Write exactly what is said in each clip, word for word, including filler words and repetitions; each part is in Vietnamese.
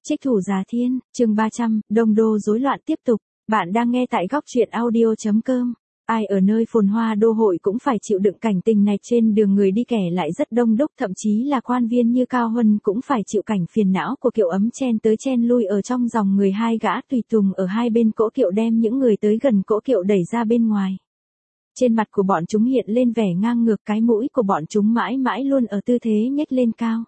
Trích thủ Giá Thiên, chương ba trăm, Đông Đô rối loạn tiếp tục. Bạn đang nghe tại góc truyện audio chấm com. Ai ở nơi phồn hoa đô hội cũng phải chịu đựng cảnh tình này, trên đường người đi kẻ lại rất đông đúc, thậm chí là quan viên như Cao Huân cũng phải chịu cảnh phiền não của kiệu ấm chen tới chen lui ở trong dòng người. Hai gã tùy tùng ở hai bên cỗ kiệu đem những người tới gần cỗ kiệu đẩy ra bên ngoài. Trên mặt của bọn chúng hiện lên vẻ ngang ngược, cái mũi của bọn chúng mãi mãi luôn ở tư thế nhếch lên cao.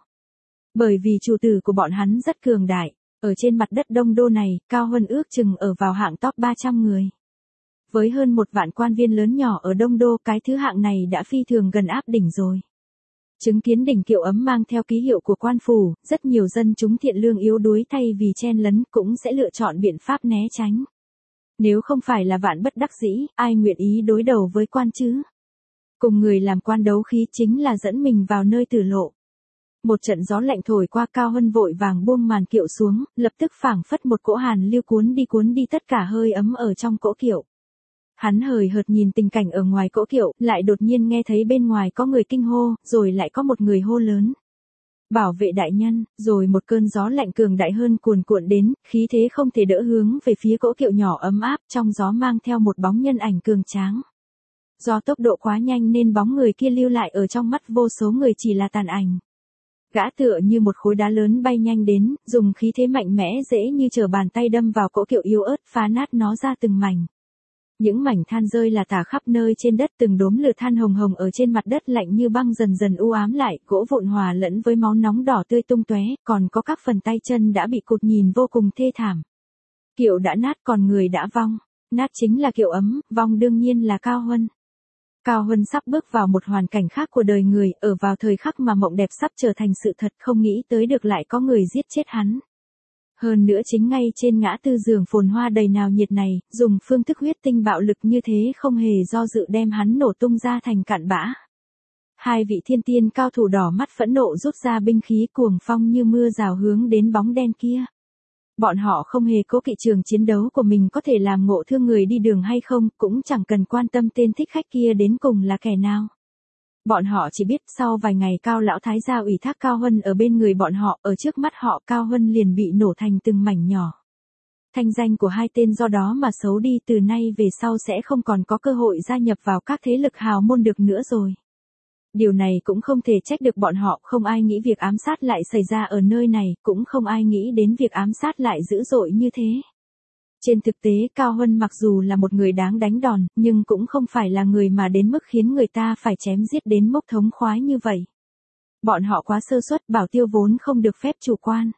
Bởi vì chủ tử của bọn hắn rất cường đại, ở trên mặt đất Đông Đô này, Cao Huân ước chừng ở vào hạng top ba trăm người. Với hơn một vạn quan viên lớn nhỏ ở Đông Đô, cái thứ hạng này đã phi thường gần áp đỉnh rồi. Chứng kiến đỉnh kiệu ấm mang theo ký hiệu của quan phủ, rất nhiều dân chúng thiện lương yếu đuối thay vì chen lấn cũng sẽ lựa chọn biện pháp né tránh. Nếu không phải là vạn bất đắc dĩ, ai nguyện ý đối đầu với quan chứ? Cùng người làm quan đấu khí chính là dẫn mình vào nơi tử lộ. Một trận gió lạnh thổi qua, Cao Huân vội vàng buông màn kiệu xuống, lập tức phảng phất một cỗ hàn lưu cuốn đi cuốn đi tất cả hơi ấm ở trong cỗ kiệu. Hắn hời hợt nhìn tình cảnh ở ngoài cỗ kiệu, lại đột nhiên nghe thấy bên ngoài có người kinh hô, rồi lại có một người hô lớn: "Bảo vệ đại nhân!" Rồi một cơn gió lạnh cường đại hơn cuồn cuộn đến, khí thế không thể đỡ hướng về phía cỗ kiệu nhỏ ấm áp, trong gió mang theo một bóng nhân ảnh cường tráng. Do tốc độ quá nhanh nên bóng người kia lưu lại ở trong mắt vô số người chỉ là tàn ảnh. Gã tựa như một khối đá lớn bay nhanh đến, dùng khí thế mạnh mẽ dễ như trở bàn tay đâm vào cỗ kiệu yếu ớt, phá nát nó ra từng mảnh. Những mảnh than rơi là tả khắp nơi trên đất, từng đốm lửa than hồng hồng ở trên mặt đất lạnh như băng dần dần u ám lại, gỗ vụn hòa lẫn với máu nóng đỏ tươi tung tóe, còn có các phần tay chân đã bị cụt nhìn vô cùng thê thảm. Kiệu đã nát, còn người đã vong. Nát chính là kiệu ấm, vong đương nhiên là Cao Huân. Cao Huân sắp bước vào một hoàn cảnh khác của đời người, ở vào thời khắc mà mộng đẹp sắp trở thành sự thật, không nghĩ tới được lại có người giết chết hắn. Hơn nữa chính ngay trên ngã tư giường phồn hoa đầy náo nhiệt này, dùng phương thức huyết tinh bạo lực như thế không hề do dự đem hắn nổ tung ra thành cặn bã. Hai vị thiên tiên cao thủ đỏ mắt phẫn nộ rút ra binh khí, cuồng phong như mưa rào hướng đến bóng đen kia. Bọn họ không hề cố kỵ trường chiến đấu của mình có thể làm ngộ thương người đi đường hay không, cũng chẳng cần quan tâm tên thích khách kia đến cùng là kẻ nào. Bọn họ chỉ biết sau vài ngày Cao lão thái gia ủy thác Cao Huân ở bên người bọn họ, ở trước mắt họ Cao Huân liền bị nổ thành từng mảnh nhỏ. Thanh danh của hai tên do đó mà xấu đi, từ nay về sau sẽ không còn có cơ hội gia nhập vào các thế lực hào môn được nữa rồi. Điều này cũng không thể trách được bọn họ, không ai nghĩ việc ám sát lại xảy ra ở nơi này, cũng không ai nghĩ đến việc ám sát lại dữ dội như thế. Trên thực tế Cao Huân mặc dù là một người đáng đánh đòn, nhưng cũng không phải là người mà đến mức khiến người ta phải chém giết đến mốc thống khoái như vậy. Bọn họ quá sơ suất, bảo tiêu vốn không được phép chủ quan.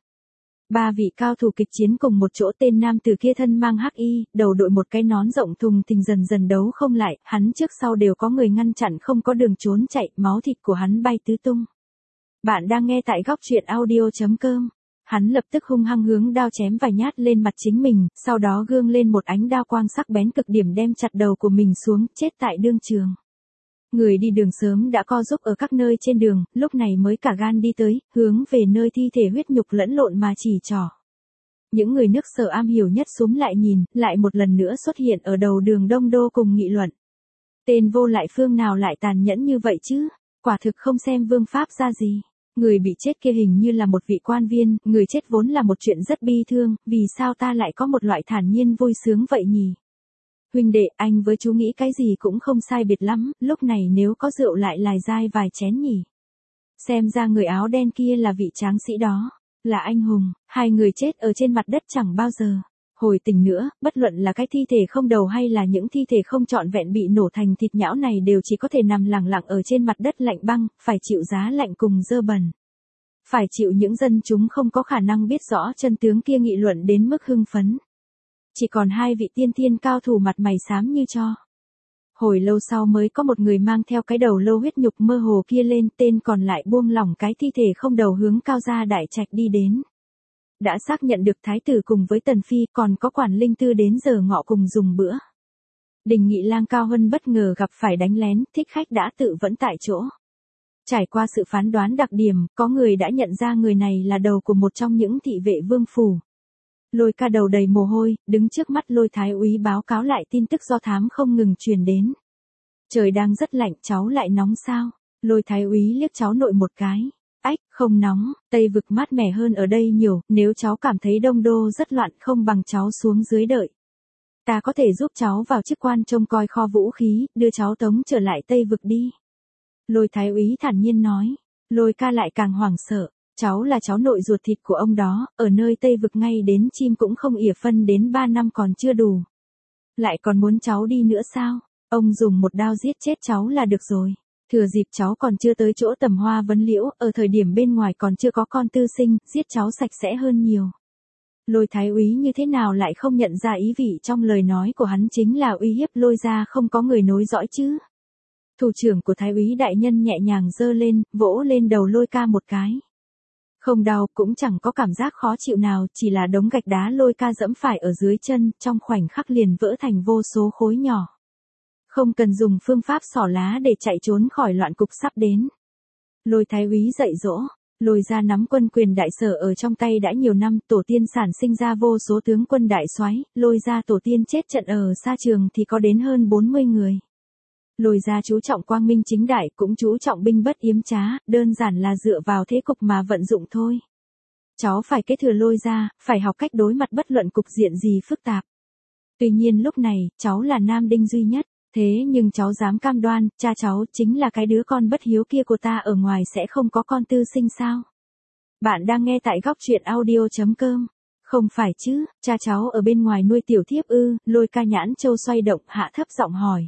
Ba vị cao thủ kịch chiến cùng một chỗ, tên nam tử kia thân mang hắc y, đầu đội một cái nón rộng thùng thình dần dần đấu không lại, hắn trước sau đều có người ngăn chặn, không có đường trốn chạy, máu thịt của hắn bay tứ tung. Bạn đang nghe tại góc truyện audio chấm com. Hắn lập tức hung hăng hướng đao chém vài nhát lên mặt chính mình, sau đó gương lên một ánh đao quang sắc bén cực điểm đem chặt đầu của mình xuống, chết tại đương trường. Người đi đường sớm đã co giúp ở các nơi trên đường, lúc này mới cả gan đi tới, hướng về nơi thi thể huyết nhục lẫn lộn mà chỉ trỏ. Những người nước Sở am hiểu nhất xúm lại nhìn, lại một lần nữa xuất hiện ở đầu đường Đông Đô cùng nghị luận. Tên vô lại phương nào lại tàn nhẫn như vậy chứ, quả thực không xem vương pháp ra gì. Người bị chết kia hình như là một vị quan viên, người chết vốn là một chuyện rất bi thương, vì sao ta lại có một loại thản nhiên vui sướng vậy nhỉ? Huynh đệ, anh với chú nghĩ cái gì cũng không sai biệt lắm, lúc này nếu có rượu lại lài dai vài chén nhỉ? Xem ra người áo đen kia là vị tráng sĩ đó, là anh hùng. Hai người chết ở trên mặt đất chẳng bao giờ hồi tỉnh nữa, bất luận là cái thi thể không đầu hay là những thi thể không trọn vẹn bị nổ thành thịt nhão này đều chỉ có thể nằm lặng lặng ở trên mặt đất lạnh băng, phải chịu giá lạnh cùng dơ bẩn. Phải chịu những dân chúng không có khả năng biết rõ chân tướng kia nghị luận đến mức hưng phấn. Chỉ còn hai vị tiên tiên cao thủ mặt mày xám như tro. Hồi lâu sau mới có một người mang theo cái đầu lâu huyết nhục mơ hồ kia lên, tên còn lại buông lỏng cái thi thể không đầu hướng Cao gia đại trạch đi đến. Đã xác nhận được thái tử cùng với tần phi, còn có quản linh tư đến giờ ngọ cùng dùng bữa. Đình Nghị lang Cao Huân bất ngờ gặp phải đánh lén, thích khách đã tự vẫn tại chỗ. Trải qua sự phán đoán đặc điểm, có người đã nhận ra người này là đầu của một trong những thị vệ vương phủ. Lôi Ca đầu đầy mồ hôi, đứng trước mắt Lôi thái úy báo cáo lại tin tức do thám không ngừng truyền đến. Trời đang rất lạnh, cháu lại nóng sao? Lôi thái úy liếc cháu nội một cái. Ách, không nóng, Tây vực mát mẻ hơn ở đây nhiều, nếu cháu cảm thấy Đông Đô rất loạn không bằng cháu xuống dưới đợi. Ta có thể giúp cháu vào chức quan trông coi kho vũ khí, đưa cháu tống trở lại Tây vực đi. Lôi thái úy thản nhiên nói. Lôi ca lại càng hoảng sợ. Cháu là cháu nội ruột thịt của ông đó, ở nơi Tây vực ngay đến chim cũng không ỉa phân đến ba năm còn chưa đủ. Lại còn muốn cháu đi nữa sao? Ông dùng một đao giết chết cháu là được rồi. Thừa dịp cháu còn chưa tới chỗ tầm hoa vấn liễu, ở thời điểm bên ngoài còn chưa có con tư sinh, giết cháu sạch sẽ hơn nhiều. Lôi thái úy như thế nào lại không nhận ra ý vị trong lời nói của hắn chính là uy hiếp Lôi gia không có người nối dõi chứ. Thủ trưởng của thái úy đại nhân nhẹ nhàng giơ lên, vỗ lên đầu Lôi ca một cái. Không đau, cũng chẳng có cảm giác khó chịu nào, chỉ là đống gạch đá Lôi ca dẫm phải ở dưới chân, trong khoảnh khắc liền vỡ thành vô số khối nhỏ. Không cần dùng phương pháp xỏ lá để chạy trốn khỏi loạn cục sắp đến. Lôi thái úy dạy dỗ. Lôi gia nắm quân quyền đại sở ở trong tay đã nhiều năm, tổ tiên sản sinh ra vô số tướng quân đại soái, Lôi gia tổ tiên chết trận ở xa trường thì có đến hơn bốn mươi người. Lôi gia chú trọng quang minh chính đại, cũng chú trọng binh bất yếm trá, đơn giản là dựa vào thế cục mà vận dụng thôi. Cháu phải kế thừa Lôi gia, phải học cách đối mặt bất luận cục diện gì phức tạp. Tuy nhiên lúc này, cháu là nam đinh duy nhất. Thế nhưng cháu dám cam đoan, cha cháu chính là cái đứa con bất hiếu kia của ta ở ngoài sẽ không có con tư sinh sao? Bạn đang nghe tại góc truyện audio chấm com. Không phải chứ, cha cháu ở bên ngoài nuôi tiểu thiếp ư? Lôi ca nhãn châu xoay động, hạ thấp giọng hỏi.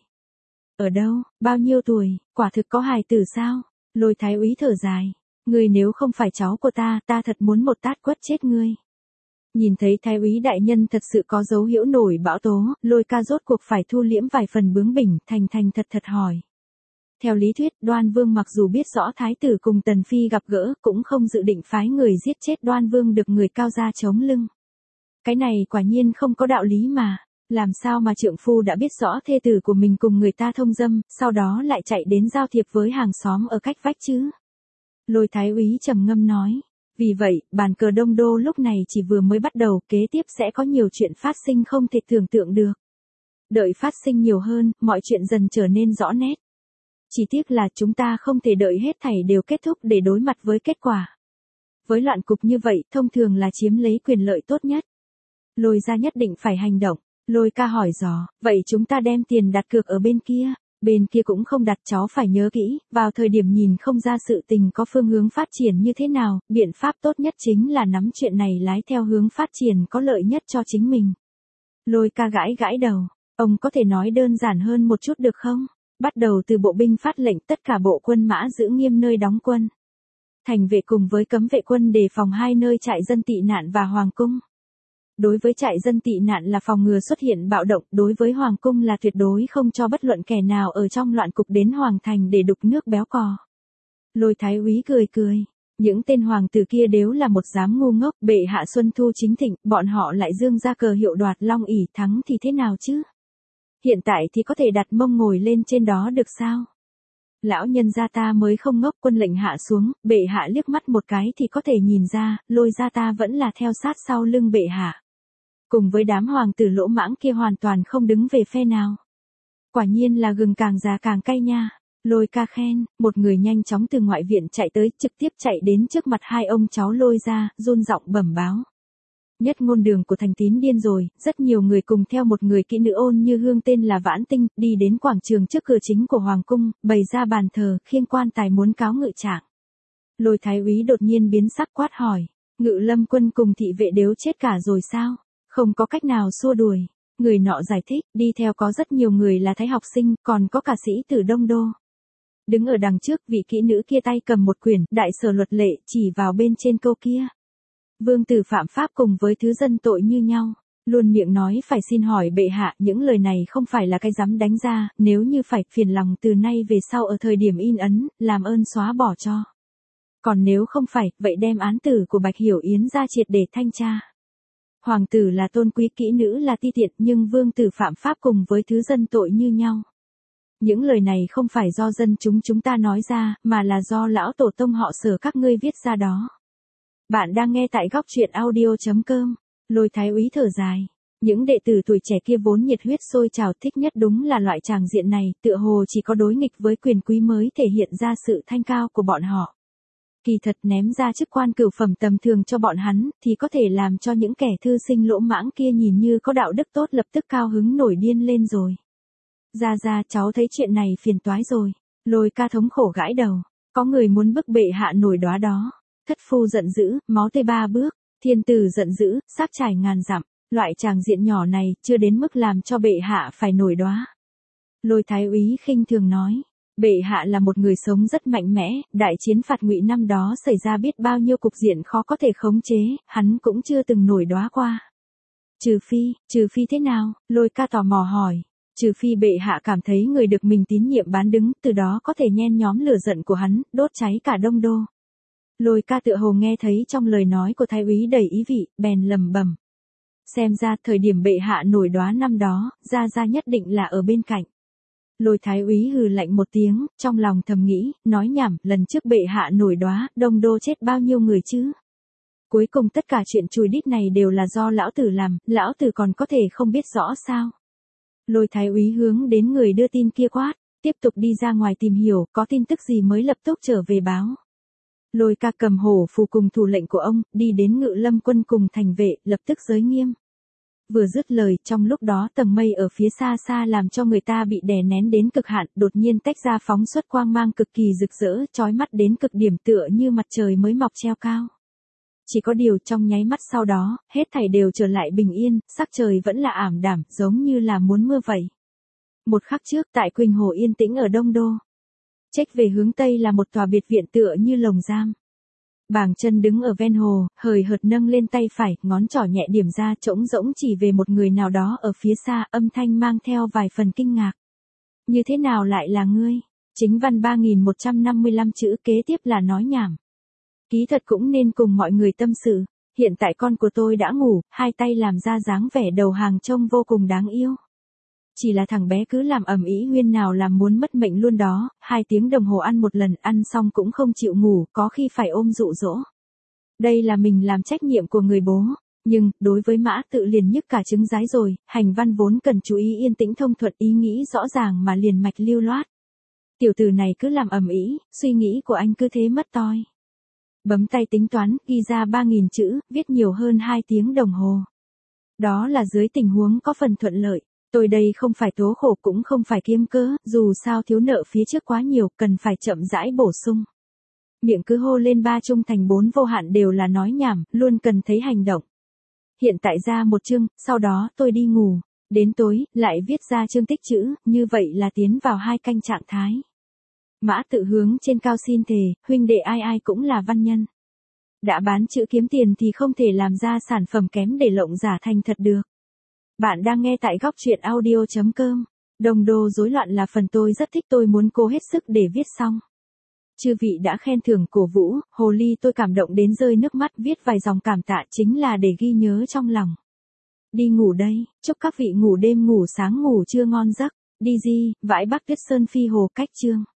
Ở đâu, bao nhiêu tuổi, quả thực có hài tử sao? Lôi thái úy thở dài. Ngươi nếu không phải cháu của ta, ta thật muốn một tát quất chết ngươi. Nhìn thấy thái úy đại nhân thật sự có dấu hiệu nổi bão tố, Lôi ca rốt cuộc phải thu liễm vài phần bướng bỉnh, thành thành thật thật hỏi. Theo lý thuyết, Đoan Vương mặc dù biết rõ thái tử cùng Tần Phi gặp gỡ, cũng không dự định phái người giết chết Đoan Vương được người cao gia chống lưng. Cái này quả nhiên không có đạo lý mà, làm sao mà trượng phu đã biết rõ thê tử của mình cùng người ta thông dâm, sau đó lại chạy đến giao thiệp với hàng xóm ở cách vách chứ? Lôi thái úy trầm ngâm nói. Vì vậy, bàn cờ Đông Đô lúc này chỉ vừa mới bắt đầu, kế tiếp sẽ có nhiều chuyện phát sinh không thể tưởng tượng được. Đợi phát sinh nhiều hơn, mọi chuyện dần trở nên rõ nét. Chỉ tiếc là chúng ta không thể đợi hết thảy đều kết thúc để đối mặt với kết quả. Với loạn cục như vậy, thông thường là chiếm lấy quyền lợi tốt nhất. Lôi gia nhất định phải hành động. Lôi ca hỏi dò, vậy chúng ta đem tiền đặt cược ở bên kia. Bên kia cũng không đặt, cháu phải nhớ kỹ, vào thời điểm nhìn không ra sự tình có phương hướng phát triển như thế nào, biện pháp tốt nhất chính là nắm chuyện này lái theo hướng phát triển có lợi nhất cho chính mình. Lôi ca gãi gãi đầu, ông có thể nói đơn giản hơn một chút được không? Bắt đầu từ bộ binh phát lệnh tất cả bộ quân mã giữ nghiêm nơi đóng quân. Thành vệ cùng với cấm vệ quân đề phòng hai nơi trại dân tị nạn và hoàng cung. Đối với trại dân tị nạn là phòng ngừa xuất hiện bạo động, đối với hoàng cung là tuyệt đối không cho bất luận kẻ nào ở trong loạn cục đến hoàng thành để đục nước béo cò. Lôi thái úy cười cười, những tên hoàng tử kia đều là một đám ngu ngốc, bệ hạ xuân thu chính thịnh, bọn họ lại dương ra cờ hiệu đoạt long ỷ thắng thì thế nào chứ? Hiện tại thì có thể đặt mông ngồi lên trên đó được sao? Lão nhân gia ta mới không ngốc, quân lệnh hạ xuống, bệ hạ liếc mắt một cái thì có thể nhìn ra, Lôi gia ta vẫn là theo sát sau lưng bệ hạ. Cùng với đám hoàng tử lỗ mãng kia hoàn toàn không đứng về phe nào. Quả nhiên là gừng càng già càng cay nha. Lôi ca khen, một người nhanh chóng từ ngoại viện chạy tới, trực tiếp chạy đến trước mặt hai ông cháu Lôi gia, run giọng bẩm báo. Nhất ngôn đường của thành tín điên rồi, rất nhiều người cùng theo một người kỹ nữ ôn như hương tên là Vãn Tinh, đi đến quảng trường trước cửa chính của hoàng cung, bày ra bàn thờ, khiêng quan tài muốn cáo ngự trạng. Lôi thái úy đột nhiên biến sắc quát hỏi, Ngự Lâm quân cùng thị vệ đều chết cả rồi sao? Không có cách nào xua đuổi. Người nọ giải thích, đi theo có rất nhiều người là thái học sinh, còn có cả sĩ tử Đông Đô. Đứng ở đằng trước, vị kỹ nữ kia tay cầm một quyển, đại sở luật lệ, chỉ vào bên trên câu kia. Vương tử phạm pháp cùng với thứ dân tội như nhau. Luôn miệng nói phải xin hỏi bệ hạ, những lời này không phải là cái dám đánh ra, nếu như phải, phiền lòng từ nay về sau ở thời điểm in ấn, làm ơn xóa bỏ cho. Còn nếu không phải, vậy đem án tử của Bạch Hiểu Yến ra triệt để thanh tra. Hoàng tử là tôn quý, kỹ nữ là ti tiện, nhưng vương tử phạm pháp cùng với thứ dân tội như nhau. Những lời này không phải do dân chúng chúng ta nói ra, mà là do lão tổ tông họ Sở các ngươi viết ra đó. Bạn đang nghe tại góc truyện audio chấm com. Lôi thái úy thở dài. Những đệ tử tuổi trẻ kia vốn nhiệt huyết sôi trào, thích nhất đúng là loại tràng diện này, tựa hồ chỉ có đối nghịch với quyền quý mới thể hiện ra sự thanh cao của bọn họ. Kỳ thật ném ra chức quan cửu phẩm tầm thường cho bọn hắn, thì có thể làm cho những kẻ thư sinh lỗ mãng kia nhìn như có đạo đức tốt lập tức cao hứng nổi điên lên rồi. Ra ra, cháu thấy chuyện này phiền toái rồi. Lôi ca thống khổ gãi đầu. Có người muốn bức bệ hạ nổi đóa đó. Thất phu giận dữ, máu tươi ba bước. Thiên tử giận dữ, xác trải ngàn dặm. Loại tràng diện nhỏ này chưa đến mức làm cho bệ hạ phải nổi đóa. Lôi thái úy khinh thường nói. Bệ hạ là một người sống rất mạnh mẽ, đại chiến phạt Ngụy năm đó xảy ra biết bao nhiêu cục diện khó có thể khống chế, hắn cũng chưa từng nổi đóa qua. Trừ phi, trừ phi thế nào? Lôi ca tò mò hỏi. Trừ phi bệ hạ cảm thấy người được mình tín nhiệm bán đứng, từ đó có thể nhen nhóm lửa giận của hắn, đốt cháy cả Đông Đô. Lôi ca tựa hồ nghe thấy trong lời nói của thái úy đầy ý vị, bèn lầm bầm. Xem ra thời điểm bệ hạ nổi đóa năm đó, Gia Gia nhất định là ở bên cạnh. Lôi thái úy hừ lạnh một tiếng, trong lòng thầm nghĩ, nói nhảm, lần trước bệ hạ nổi đóa, Đông Đô chết bao nhiêu người chứ? Cuối cùng tất cả chuyện chùi đít này đều là do lão tử làm, lão tử còn có thể không biết rõ sao? Lôi thái úy hướng đến người đưa tin kia quát, tiếp tục đi ra ngoài tìm hiểu, có tin tức gì mới lập tức trở về báo. Lôi ca cầm hổ phù cùng thủ lệnh của ông, đi đến Ngự Lâm quân cùng thành vệ, lập tức giới nghiêm. Vừa dứt lời, trong lúc đó tầng mây ở phía xa xa làm cho người ta bị đè nén đến cực hạn, đột nhiên tách ra phóng xuất quang mang cực kỳ rực rỡ, chói mắt đến cực điểm tựa như mặt trời mới mọc treo cao. Chỉ có điều trong nháy mắt sau đó, hết thảy đều trở lại bình yên, sắc trời vẫn là ảm đạm, giống như là muốn mưa vậy. Một khắc trước, tại Quỳnh Hồ yên tĩnh ở Đông Đô. Chếch về hướng Tây là một tòa biệt viện tựa như lồng giam. Bàng Chân đứng ở ven hồ, hời hợt nâng lên tay phải, ngón trỏ nhẹ điểm ra trống rỗng chỉ về một người nào đó ở phía xa, âm thanh mang theo vài phần kinh ngạc. Như thế nào lại là ngươi? Chính văn ba nghìn một trăm năm mươi lăm chữ kế tiếp là nói nhảm. Ký thật cũng nên cùng mọi người tâm sự. Hiện tại con của tôi đã ngủ, hai tay làm ra dáng vẻ đầu hàng trông vô cùng đáng yêu. Chỉ là thằng bé cứ làm ầm ĩ huyên nào làm muốn mất mệnh luôn đó, hai tiếng đồng hồ ăn một lần, ăn xong cũng không chịu ngủ, có khi phải ôm dụ dỗ. Đây là mình làm trách nhiệm của người bố, nhưng, đối với Mã Tự liền nhức cả trứng rái rồi, hành văn vốn cần chú ý yên tĩnh thông thuận, ý nghĩ rõ ràng mà liền mạch lưu loát. Tiểu tử này cứ làm ầm ĩ, suy nghĩ của anh cứ thế mất toi. Bấm tay tính toán, ghi ra ba nghìn chữ, viết nhiều hơn hai tiếng đồng hồ. Đó là dưới tình huống có phần thuận lợi. Tôi đây không phải tố khổ cũng không phải kiếm cớ, dù sao thiếu nợ phía trước quá nhiều, cần phải chậm rãi bổ sung. Miệng cứ hô lên ba trung thành bốn vô hạn đều là nói nhảm, luôn cần thấy hành động. Hiện tại ra một chương, sau đó tôi đi ngủ. Đến tối, lại viết ra chương tích chữ, như vậy là tiến vào hai canh trạng thái. Mã Tự hướng trên cao xin thề, huynh đệ ai ai cũng là văn nhân. Đã bán chữ kiếm tiền thì không thể làm ra sản phẩm kém để lộng giả thành thật được. Bạn đang nghe tại góc truyện audio chấm com. Đông Đô rối loạn là phần tôi rất thích, tôi muốn cố hết sức để viết xong. Chư vị đã khen thưởng cổ vũ, hồ ly tôi cảm động đến rơi nước mắt, viết vài dòng cảm tạ chính là để ghi nhớ trong lòng. Đi ngủ đây, chúc các vị ngủ đêm ngủ sáng ngủ trưa ngon giấc. Đi di, vãi Bắc Tuyết Sơn phi hồ cách chương.